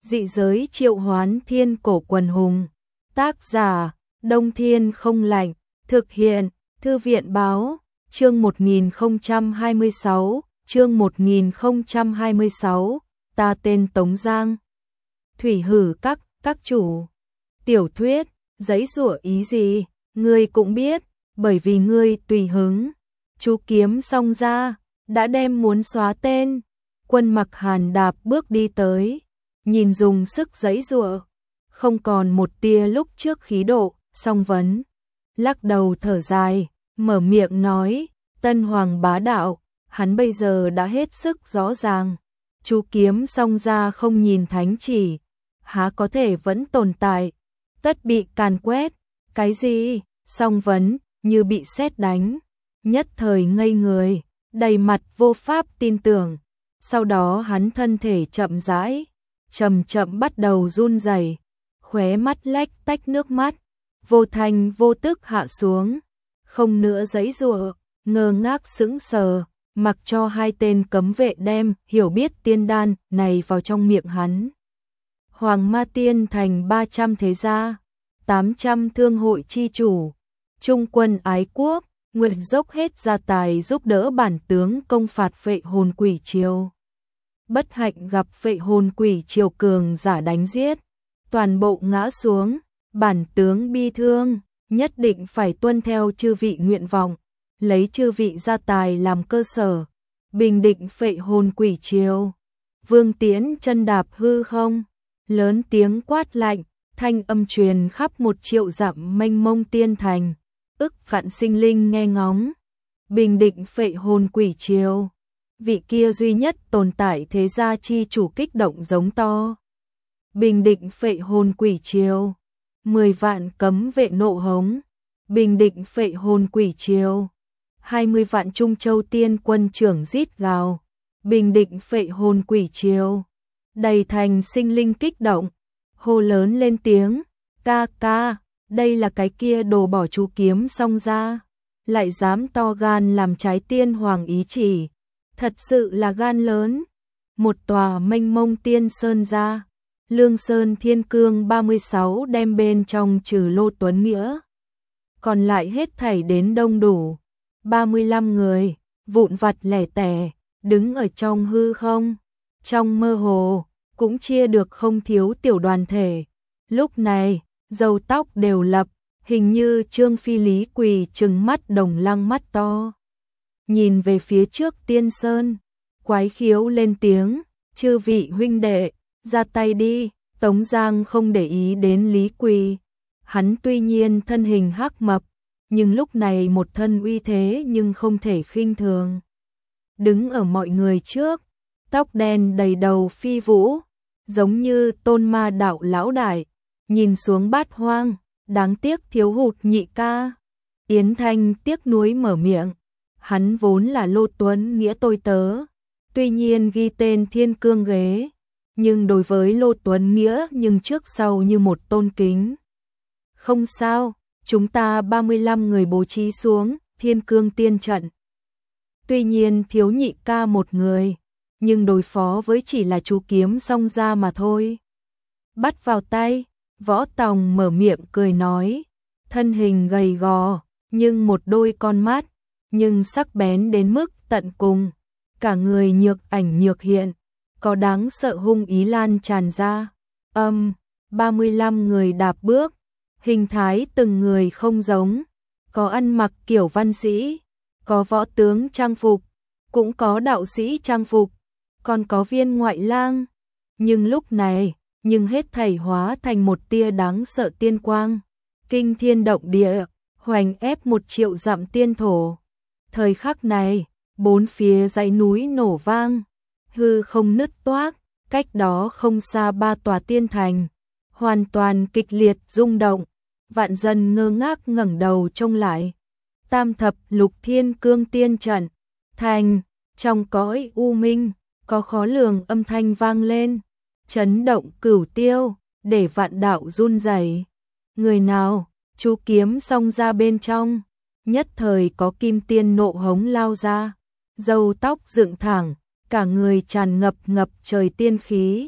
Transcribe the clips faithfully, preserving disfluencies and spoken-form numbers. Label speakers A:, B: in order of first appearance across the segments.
A: Dị giới triệu hoán thiên cổ quần hùng. Tác giả, Đông Thiên không lạnh. Thực hiện, Thư viện báo, chương một nghìn không trăm hai mươi sáu, chương một nghìn không trăm hai mươi sáu, ta tên Tống Giang. Thủy hử các, các chủ. Tiểu thuyết, giấy rủa ý gì, ngươi cũng biết, bởi vì ngươi tùy hứng. Chú kiếm xong ra, đã đem muốn xóa tên. Quân Mặc Hàn đạp bước đi tới, nhìn dùng sức giấy rủa, không còn một tia lúc trước khí độ. Song Vấn lắc đầu thở dài, mở miệng nói, Tân Hoàng bá đạo, hắn bây giờ đã hết sức rõ ràng. Chú kiếm xong ra không nhìn thánh chỉ, há có thể vẫn tồn tại, tất bị càn quét. Cái gì? Song Vấn như bị sét đánh, nhất thời ngây người, đầy mặt vô pháp tin tưởng. Sau đó hắn thân thể chậm rãi, chậm chậm bắt đầu run rẩy, khóe mắt lách tách nước mắt, vô thanh vô tức hạ xuống, không nữa giãy giụa, ngơ ngác sững sờ, mặc cho hai tên cấm vệ đem hiểu biết tiên đan này vào trong miệng hắn. Hoàng Ma Tiên thành ba trăm thế gia, tám trăm thương hội chi chủ, trung quân ái quốc, nguyện dốc hết gia tài giúp đỡ bản tướng công phạt Vệ Hồn Quỷ Triều. Bất hạnh gặp Vệ Hồn Quỷ Triều cường giả đánh giết, toàn bộ ngã xuống, bản tướng bi thương, nhất định phải tuân theo chư vị nguyện vọng, lấy chư vị gia tài làm cơ sở, bình định Vệ Hồn Quỷ Triều. Vương Tiễn chân đạp hư không, lớn tiếng quát lạnh, thanh âm truyền khắp một triệu dặm mênh mông tiên thành, ức vạn sinh linh nghe ngóng. Bình định Vệ Hồn Quỷ Triều, vị kia duy nhất tồn tại thế gia chi chủ kích động giống to. Bình định Vệ Hồn Quỷ Triều, mười vạn cấm vệ nộ hống. Bình định Vệ Hồn Quỷ Triều, hai mươi vạn Trung Châu tiên quân trưởng rít gào. Bình định Vệ Hồn Quỷ Triều, đầy thành sinh linh kích động, hô lớn lên tiếng, ca ca, đây là cái kia đồ bỏ chú kiếm xong ra, lại dám to gan làm trái tiên hoàng ý chỉ, thật sự là gan lớn. Một tòa mênh mông tiên sơn ra, Lương Sơn Thiên Cương ba mươi sáu đem bên trong trừ Lô Tuấn Nghĩa, còn lại hết thảy đến đông đủ, ba mươi lăm người, vụn vặt lẻ tẻ, đứng ở trong hư không, trong mơ hồ, cũng chia được không thiếu tiểu đoàn thể. Lúc này, râu tóc đều lập, hình như Trương Phi Lý quỳ trừng mắt đồng lăng mắt to. Nhìn về phía trước tiên sơn, quái khiếu lên tiếng, chư vị huynh đệ, ra tay đi. Tống Giang không để ý đến Lý Quỳ, hắn tuy nhiên thân hình hắc mập, nhưng lúc này một thân uy thế nhưng không thể khinh thường. Đứng ở mọi người trước, tóc đen đầy đầu phi vũ, giống như tôn ma đạo lão đại, nhìn xuống bát hoang, đáng tiếc thiếu hụt nhị ca. Yến Thanh tiếc nuối mở miệng, hắn vốn là Lô Tuấn Nghĩa tôi tớ, tuy nhiên ghi tên Thiên Cương ghế, nhưng đối với Lô Tuấn Nghĩa nhưng trước sau như một tôn kính. Không sao, chúng ta ba mươi lăm người bố trí xuống Thiên Cương tiên trận. Tuy nhiên thiếu nhị ca một người, nhưng đối phó với chỉ là chú kiếm xong ra mà thôi. Bắt vào tay, Võ Tòng mở miệng cười nói, thân hình gầy gò, nhưng một đôi con mắt, nhưng sắc bén đến mức tận cùng, cả người nhược ảnh nhược hiện, có đáng sợ hung ý lan tràn ra. Âm, ba mươi lăm người đạp bước, hình thái từng người không giống, có ăn mặc kiểu văn sĩ, có võ tướng trang phục, cũng có đạo sĩ trang phục, còn có viên ngoại lang. Nhưng lúc này, nhưng hết thảy hóa thành một tia đáng sợ tiên quang, kinh thiên động địa, hoành ép một triệu dặm tiên thổ. Thời khắc này, bốn phía dãy núi nổ vang, hư không nứt toác, cách đó không xa ba tòa tiên thành, hoàn toàn kịch liệt rung động. Vạn dân ngơ ngác ngẩng đầu trông lại. Tam thập lục Thiên Cương tiên trận, thành, trong cõi u minh, có khó lường âm thanh vang lên, chấn động cửu tiêu, để vạn đạo run rẩy. Người nào? Chú kiếm xong ra bên trong, nhất thời có kim tiên nộ hống lao ra, râu tóc dựng thẳng, cả người tràn ngập ngập trời tiên khí,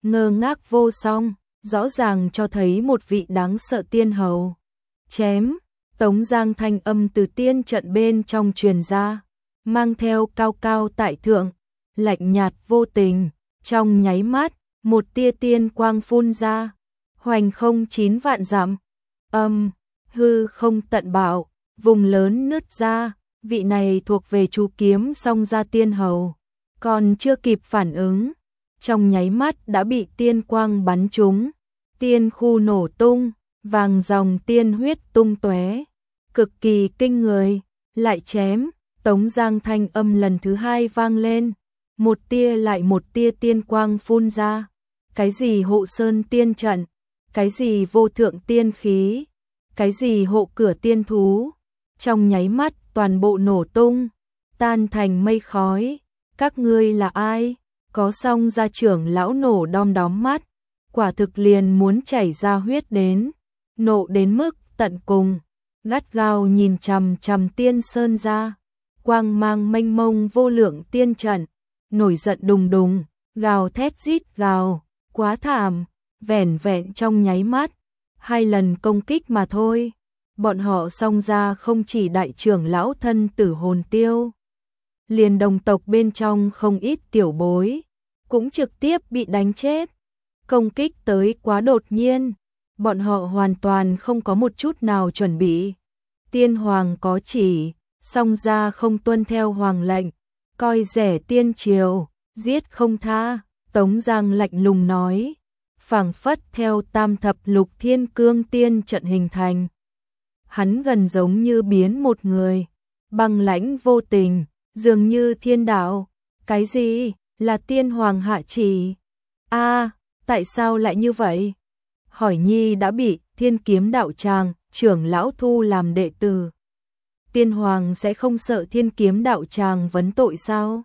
A: ngơ ngác vô song, rõ ràng cho thấy một vị đáng sợ tiên hầu. Chém, Tống Giang thanh âm từ tiên trận bên trong truyền ra, mang theo cao cao tại thượng, lạnh nhạt vô tình, trong nháy mắt, một tia tiên quang phun ra, hoành không chín vạn dặm, âm, hư không tận bạo, vùng lớn nứt ra, vị này thuộc về chú kiếm song gia tiên hầu, còn chưa kịp phản ứng, trong nháy mắt đã bị tiên quang bắn trúng, tiên khu nổ tung, vàng dòng tiên huyết tung tóe, cực kỳ kinh người, lại chém, Tống Giang thanh âm lần thứ hai vang lên, một tia lại một tia tiên quang phun ra, cái gì hộ sơn tiên trận, cái gì vô thượng tiên khí, cái gì hộ cửa tiên thú, trong nháy mắt toàn bộ nổ tung, tan thành mây khói, các ngươi là ai? Có song gia trưởng lão nổ đom đóm mắt, quả thực liền muốn chảy ra huyết đến, nộ đến mức tận cùng, gắt gao nhìn chằm chằm tiên sơn ra, quang mang mênh mông vô lượng tiên trận, nổi giận đùng đùng, gào thét rít gào, quá thảm, vẻn vẹn trong nháy mắt, hai lần công kích mà thôi, bọn họ song gia không chỉ đại trưởng lão thân tử hồn tiêu, liền đồng tộc bên trong không ít tiểu bối, cũng trực tiếp bị đánh chết. Công kích tới quá đột nhiên, bọn họ hoàn toàn không có một chút nào chuẩn bị. Tiên hoàng có chỉ, song gia không tuân theo hoàng lệnh, coi rẻ tiên triều, giết không tha, Tống Giang lạnh lùng nói, phảng phất theo tam thập lục thiên cương tiên trận hình thành. Hắn gần giống như biến một người, băng lãnh vô tình, dường như thiên đạo, cái gì, là tiên hoàng hạ chỉ? A, tại sao lại như vậy? Hỏi Nhi đã bị Thiên Kiếm đạo tràng trưởng lão thu làm đệ tử. Tiên hoàng sẽ không sợ Thiên Kiếm đạo tràng vấn tội sao?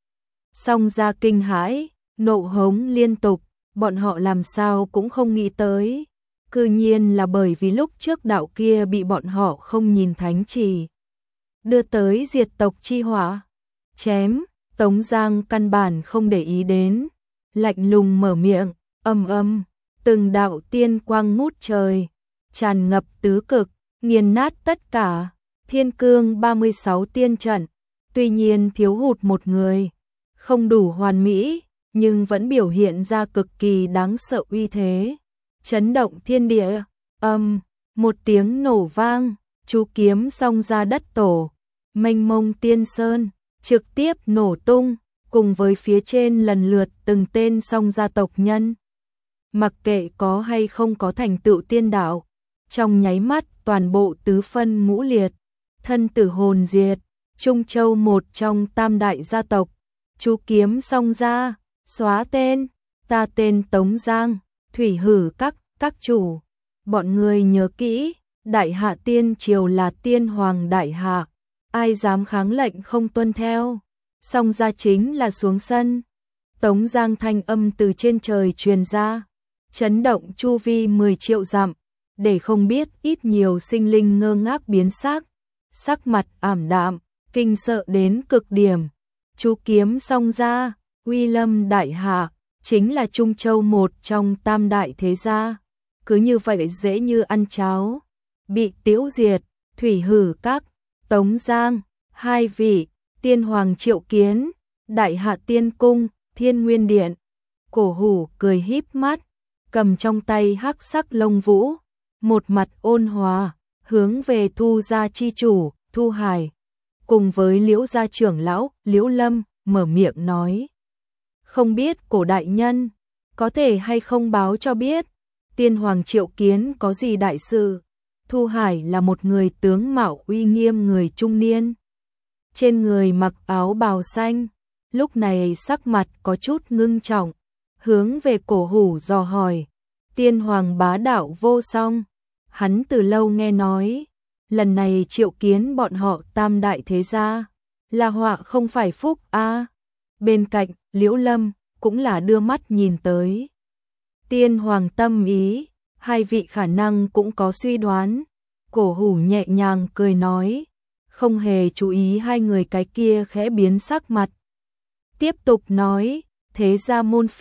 A: Song gia kinh hãi, nộ hống liên tục, bọn họ làm sao cũng không nghĩ tới. Cư nhiên là bởi vì lúc trước đạo kia bị bọn họ không nhìn thánh chỉ, đưa tới diệt tộc chi hỏa. Chém, Tống Giang căn bản không để ý đến, lạnh lùng mở miệng, âm âm, từng đạo tiên quang ngút trời, tràn ngập tứ cực, nghiền nát tất cả. Thiên cương ba mươi sáu tiên trận, tuy nhiên thiếu hụt một người, không đủ hoàn mỹ, nhưng vẫn biểu hiện ra cực kỳ đáng sợ uy thế, chấn động thiên địa. Âm, một tiếng nổ vang, chú kiếm xông ra đất tổ, mênh mông tiên sơn, trực tiếp nổ tung, cùng với phía trên lần lượt từng tên song gia tộc nhân. Mặc kệ có hay không có thành tựu tiên đạo, trong nháy mắt toàn bộ tứ phân ngũ liệt, thân tử hồn diệt, Trung Châu một trong tam đại gia tộc, chú kiếm song gia, xóa tên, ta tên Tống Giang, thủy hử các, các chủ, bọn người nhớ kỹ, đại hạ tiên triều là tiên hoàng đại hạ, ai dám kháng lệnh không tuân theo, song gia chính là xuống sân. Tống Giang thanh âm từ trên trời truyền ra, chấn động chu vi mười triệu dặm, để không biết ít nhiều sinh linh ngơ ngác biến sắc, sắc mặt ảm đạm, kinh sợ đến cực điểm. Chú kiếm song gia, uy lâm đại hạ, chính là Trung Châu một trong tam đại thế gia, cứ như vậy dễ như ăn cháo, bị tiêu diệt. Thủy hử các, Tống Giang, hai vị, tiên hoàng triệu kiến, đại hạ tiên cung, Thiên Nguyên Điện. Cổ hủ cười híp mắt, cầm trong tay hắc sắc lông vũ, một mặt ôn hòa, hướng về Thu gia chi chủ, Thu Hải, cùng với Liễu gia trưởng lão, Liễu Lâm, mở miệng nói. Không biết cổ đại nhân, có thể hay không báo cho biết, tiên hoàng triệu kiến có gì đại sự? Thu Hải là một người tướng mạo uy nghiêm người trung niên, trên người mặc áo bào xanh, lúc này sắc mặt có chút ngưng trọng, hướng về cổ hủ dò hỏi. Tiên hoàng bá đạo vô song, hắn từ lâu nghe nói, lần này triệu kiến bọn họ tam đại thế gia, là họa không phải phúc a. À. Bên cạnh, Liễu Lâm cũng là đưa mắt nhìn tới. Tiên hoàng tâm ý, hai vị khả năng cũng có suy đoán. Cổ hủ nhẹ nhàng cười nói, không hề chú ý hai người cái kia khẽ biến sắc mặt. Tiếp tục nói, thế gia môn phiệt,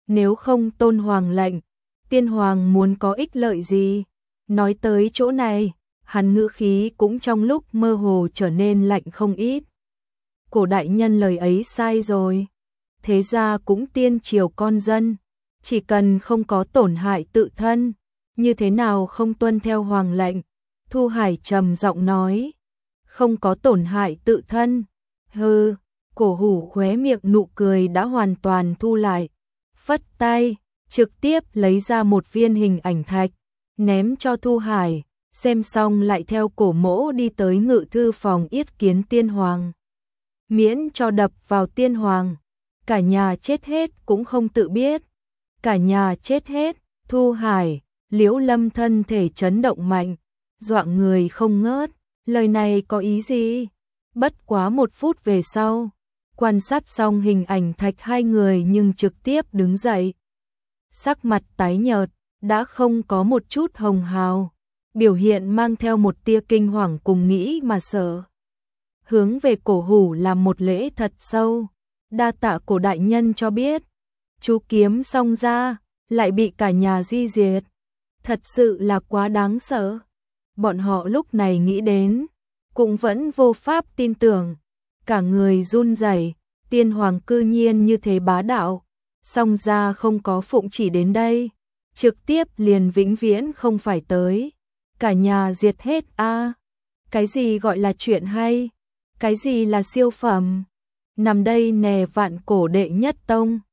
A: nếu không tôn hoàng lệnh, tiên hoàng muốn có ích lợi gì? Nói tới chỗ này, hắn ngữ khí cũng trong lúc mơ hồ trở nên lạnh không ít. Cổ đại nhân lời ấy sai rồi. Thế ra cũng tiên triều con dân, chỉ cần không có tổn hại tự thân, như thế nào không tuân theo hoàng lệnh? Thu Hải trầm giọng nói, không có tổn hại tự thân. Hừ, Cổ Hủ khóe miệng nụ cười đã hoàn toàn thu lại, phất tay, trực tiếp lấy ra một viên hình ảnh thạch, ném cho Thu Hải, xem xong lại theo Cổ Mỗ đi tới ngự thư phòng yết kiến tiên hoàng. Miễn cho đập vào tiên hoàng, cả nhà chết hết cũng không tự biết. Cả nhà chết hết, Thu Hải, Liễu Lâm thân thể chấn động mạnh, dọa người không ngớt, lời này có ý gì? Bất quá một phút về sau, quan sát xong hình ảnh thạch hai người nhưng trực tiếp đứng dậy. Sắc mặt tái nhợt, đã không có một chút hồng hào, biểu hiện mang theo một tia kinh hoàng cùng nghĩ mà sợ. Hướng về Cổ Hủ làm một lễ thật sâu, đa tạ Cổ đại nhân cho biết. Chú kiếm xong ra, lại bị cả nhà di diệt. Thật sự là quá đáng sợ. Bọn họ lúc này nghĩ đến, cũng vẫn vô pháp tin tưởng. Cả người run rẩy, tiên hoàng cư nhiên như thế bá đạo. Xong ra không có phụng chỉ đến đây, trực tiếp liền vĩnh viễn không phải tới. Cả nhà diệt hết a à. Cái gì gọi là chuyện hay? Cái gì là siêu phẩm? Nằm đây nè vạn cổ đệ nhất tông.